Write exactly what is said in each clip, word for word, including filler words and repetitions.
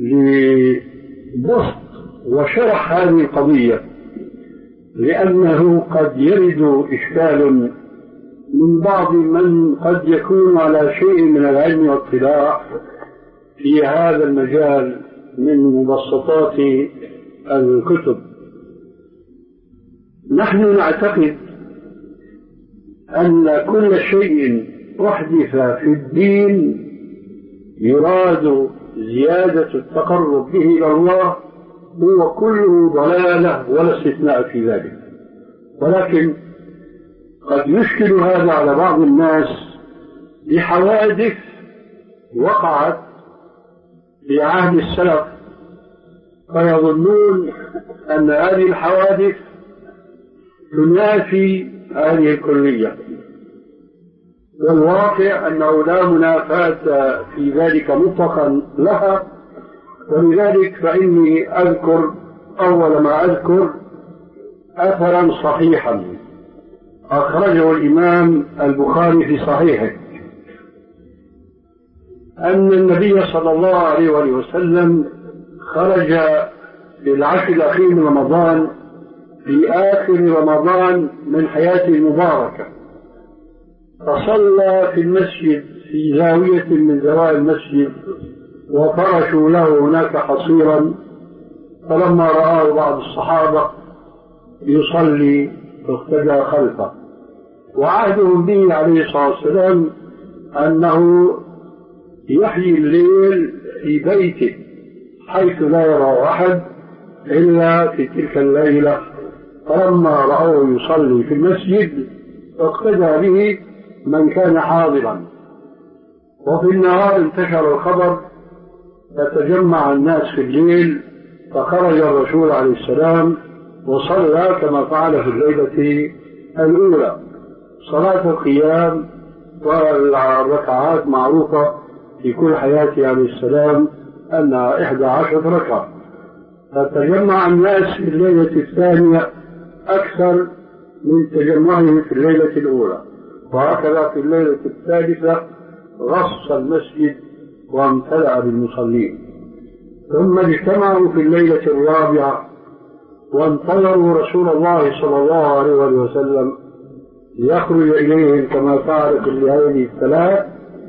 لبسط وشرح هذه القضية، لأنه قد يرد إشكال من بعض من قد يكون على شيء من العلم والاطلاع في هذا المجال من مبسطات الكتب. نحن نعتقد أن كل شيء أحدث في الدين يراد زيادة التقرب به إلى الله هو كله ضلالة ولا استثناء في ذلك، ولكن قد يشكل هذا على بعض الناس بحوادث وقعت في عهد السلف، فيظنون أن هذه الحوادث تنافي هذه الكلية، والواقع أنه لا منافاة في ذلك مطلقا لها. ولذلك فإني أذكر أول ما أذكر أثرا صحيحا أخرجه الإمام البخاري في صحيحه أن النبي صلى الله عليه وسلم خرج في العشر الأخير من رمضان في آخر رمضان من حياته المباركة، فصلى في المسجد في زاوية من زوايا المسجد وفرشوا له هناك حصيرا، فلما رآه بعض الصحابة يصلي اقتدى خلفه. وعهدهم به عليه الصلاة والسلام أنه يحيي الليل في بيته حيث لا يرى أحد إلا في تلك الليلة، فلما رأوه يصلي في المسجد اقتدى به من كان حاضرا. وفي النهار انتشر الخبر فتجمع الناس في الليل، فخرج الرسول عليه السلام وصلى كما فعل في الليلة الأولى صلاة القيام، والركعات معروفة في كل حياته عليه السلام أنها إحدى عشرة ركعة، فتجمع الناس في الليلة الثانية أكثر من تجمعهم في الليلة الأولى، وهكذا في الليلة الثالثة غص المسجد وامتلأ بالمصلين. ثم اجتمعوا في الليلة الرابعة وانتظروا رسول الله صلى الله عليه وسلم يخرج إليهم كما فعل في الليالي الثلاث،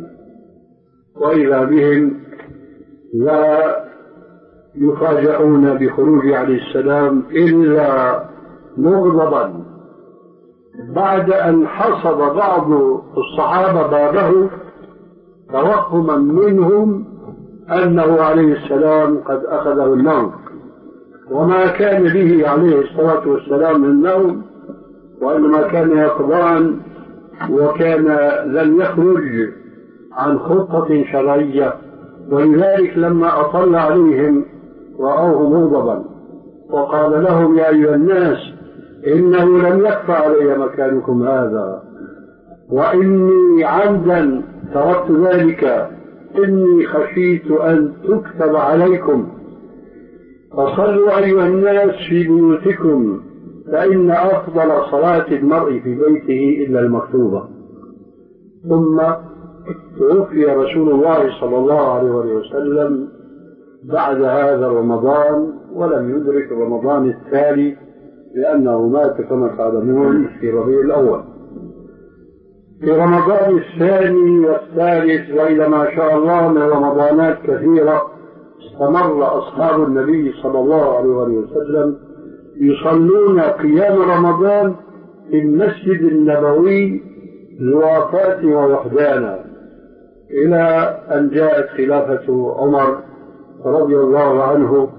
وإذا بهم لا يفاجئون بخروج عليه السلام إلا مغضبا بعد أن حصد بعض الصحابة بابه توهما منهم أنه عليه السلام قد أخذه النوم، وما كان به عليه الصلاة والسلام من النوم، وإنما كان يقظان وكان لم يخرج عن خطة شرعية. ولذلك لما أطل عليهم رأوه مغضبا وقال لهم يا أيها الناس إنه لم يخفى علي مكانكم هذا، وإني عمدا تركت ذلك، إني خشيت أن تكتب عليكم، فصلوا أيها الناس في بيوتكم، فإن أفضل صلاة المرء في بيته إلا المكتوبة. ثم توفي رسول الله صلى الله عليه وسلم بعد هذا رمضان، ولم يدرك رمضان التالي لأنه مات كما تعلمون في ربيع الأول. في رمضان الثاني والثالث وإلى ما شاء الله من رمضانات كثيرة استمر أصحاب النبي صلى الله عليه وسلم يصلون قيام رمضان في المسجد النبوي لوفاة ووحدانا، إلى أن جاءت خلافة عمر رضي الله عنه،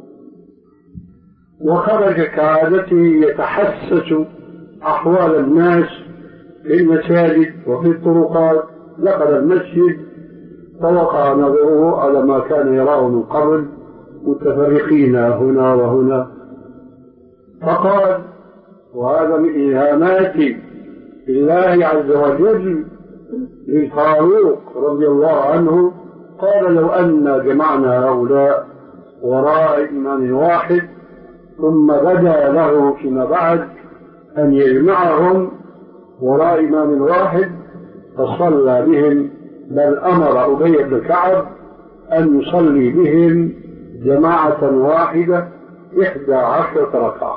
وخرج كعادته يتحسس أحوال الناس في المساجد وفي الطرقات. دخل المسجد فوقع نظره على ما كان يراه من قبل متفرقين هنا وهنا، فقال، وهذا من إلهامات الله عز وجل للفاروق رضي الله عنه، قال لو أن جمعنا هؤلاء وراء إمام واحد ثم بدا له فيما بعد أن يجمعهم وراء إمام واحد فصلى بهم، بل أمر أبي بن كعب أن يصلي بهم جماعة واحدة إحدى عشرة ركعة.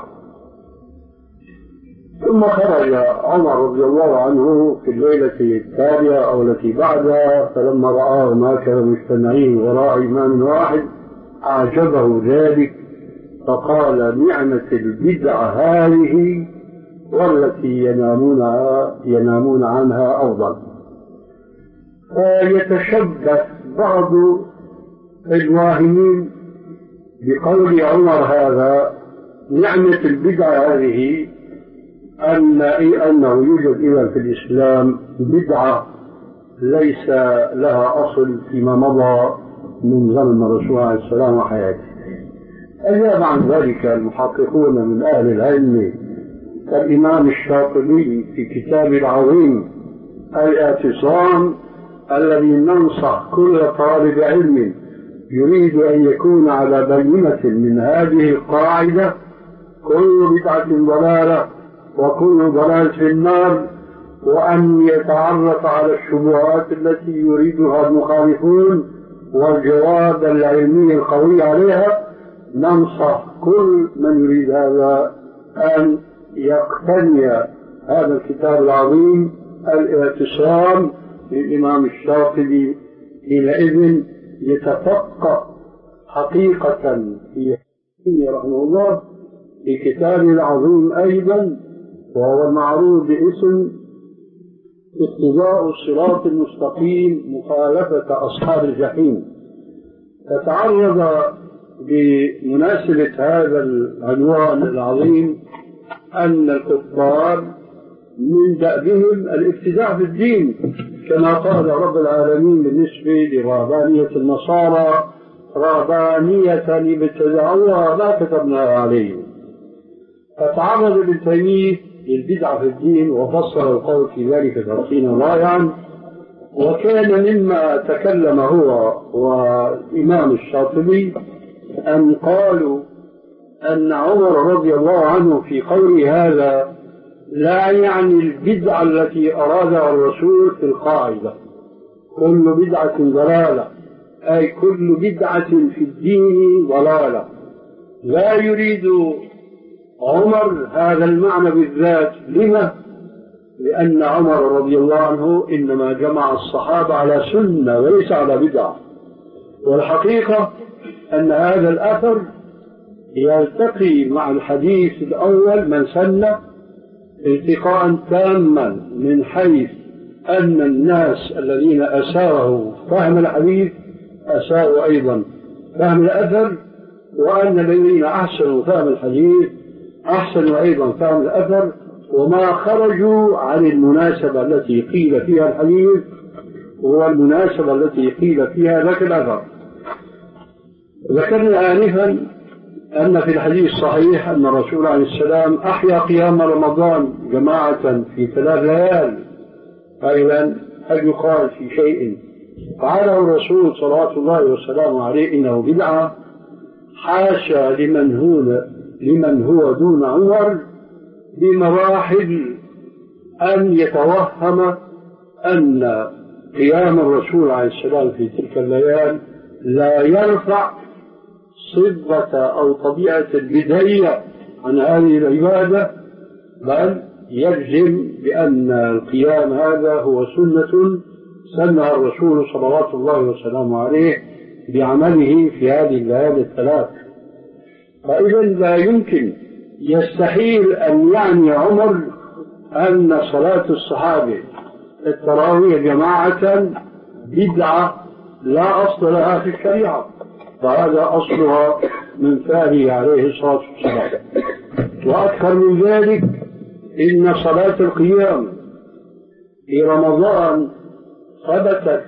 ثم خرج عمر رضي الله عنه في الليلة التالية أو التي بعدها، فلما رآه ما كانوا مجتمعين وراء إمام واحد أعجبه ذلك، فقال: نعمة البدعة هذه والتي ينامونها ينامون عنها أفضل. فيتشبه بعض الواهمين بقول عمر هذا نعمة البدعة هذه أن أنه يوجد إذا في الإسلام بدعة ليس لها أصل فيما مضى من زمن الرسول عليه السلام وحياته. أجاب عن ذلك المحققون من أهل العلم كالإمام الشاطبي في كتابه العظيم الاعتصام، الذي ننصح كل طالب علم يريد أن يكون على بينة من هذه القاعدة: كل بدعة ضلالة وكل ضلال في النار، وأن يتعرف على الشبهات التي يريدها المخالفون والجواب العلمي القوي عليها. ننصح كل من يريد هذا أن يقتني هذا الكتاب العظيم الاعتصام للإمام الشاطبي، حينئذ يتفقه حقيقة في رحمه الله في كتابه العظيم أيضا، وهو معروف باسم اقتضاء الصراط المستقيم مخالفة أصحاب الجحيم. فتعرض بمناسبة هذا العنوان العظيم أن الكفار من دأبهم الابتداع في الدين، كما قال رب العالمين بالنسبة لرهبانية النصارى: رهبانية ابتدعوها ما كتبناها عليهم. فتعرض ابن تيمية للبدعة في الدين وفصل القول في ذلك تفصيلا رائعا. وكان مما تكلم هو والإمام الشاطبي أن قالوا أن عمر رضي الله عنه في قوله هذا لا يعني البدعة التي أرادها الرسول في القاعدة: كل بدعة ضلالة، أي كل بدعة في الدين ضلالة. لا يريد عمر هذا المعنى بالذات. لما؟ لأن عمر رضي الله عنه إنما جمع الصحابة على سنة وليس على بدعة. والحقيقة أن هذا الأثر يلتقي مع الحديث الأول من سن التقاء تاما، من حيث أن الناس الذين أساءوا فهم الحديث أساءوا أيضا فهم الأثر، وأن الذين أحسنوا فهم الحديث أحسنوا أيضا فهم الأثر، وما خرجوا عن المناسبة التي قيل فيها الحديث هو المناسبة التي قيل فيها ذاك الأثر. ذكرنا آنفا أن في الحديث الصحيح أن الرسول عليه السلام أحيا قيام رمضان جماعة في ثلاث ليال. أيضا هل يقال في شيء فعله الرسول صلوات الله وسلامه عليه إنه بدعة؟ حاشا لمن هو لمن هو دون عمر بمراحل أن يتوهم أن قيام الرسول عليه السلام في تلك الليال لا يرفع صفة أو طبيعة البداية عن هذه العبادة، بل يجزم بأن القيام هذا هو سنة سنها الرسول صلوات الله وسلامه عليه بعمله في هذه الليالي الثلاث. فإذا لا يمكن، يستحيل أن يعني عمر أن صلاة الصحابة التراويح جماعة بدعة لا أصل لها في الشريعة، فهذا أصلها من فعله عليه الصلاة والسلام. وأكثر من ذلك إن صلاة القيام في رمضان ثبتت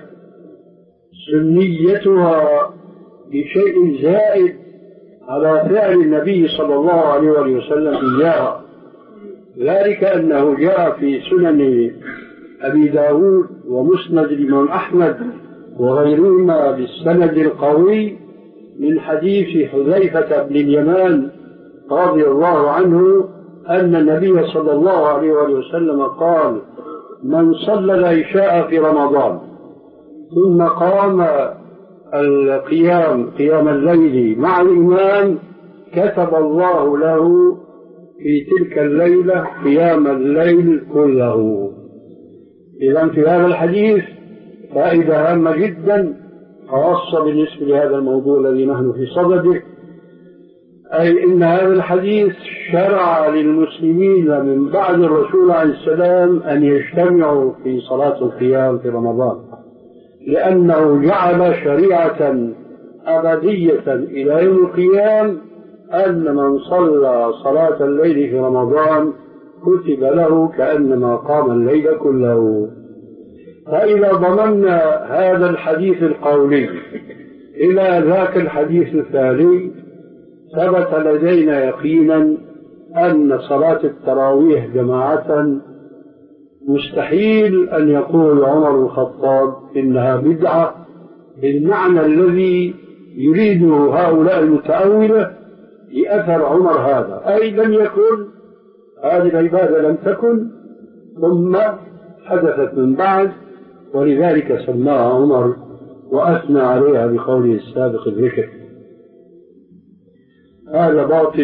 سنيتها بشيء زائد على فعل النبي صلى الله عليه وسلم إياها. ذلك أنه جاء في سنن أبي داود ومسند الإمام أحمد وغيرهما بالسند القوي من حديث حذيفة بن اليمان رضي الله عنه أن النبي صلى الله عليه وسلم قال: من صلى العشاء في رمضان ثم قام القيام قيام الليل مع الإمام كتب الله له في تلك الليلة قيام الليل كله. إذا في هذا الحديث فائدة هامة جدا خاصة بالنسبة لهذا الموضوع الذي نحن في صدده، أي إن هذا الحديث شرع للمسلمين من بعد الرسول عليه السلام أن يجتمعوا في صلاة القيام في رمضان، لأنه جعل شريعة أبدية إلى يوم القيام أن من صلى صلاة الليل في رمضان كتب له كأنما قام الليل كله. فإذا ضمننا هذا الحديث القولي إلى ذاك الحديث الثاني ثبت لدينا يقينا أن صلاة التراويح جماعة مستحيل أن يقول عمر بن الخطاب إنها بدعة بالمعنى الذي يريده هؤلاء المتأولة لأثر عمر هذا، أي لم يكن هذه العبادة لم تكن ثم حدثت من بعد، ولذلك سماها عمر وأثنى عليها بقوله السابق الذكر. هذا باطل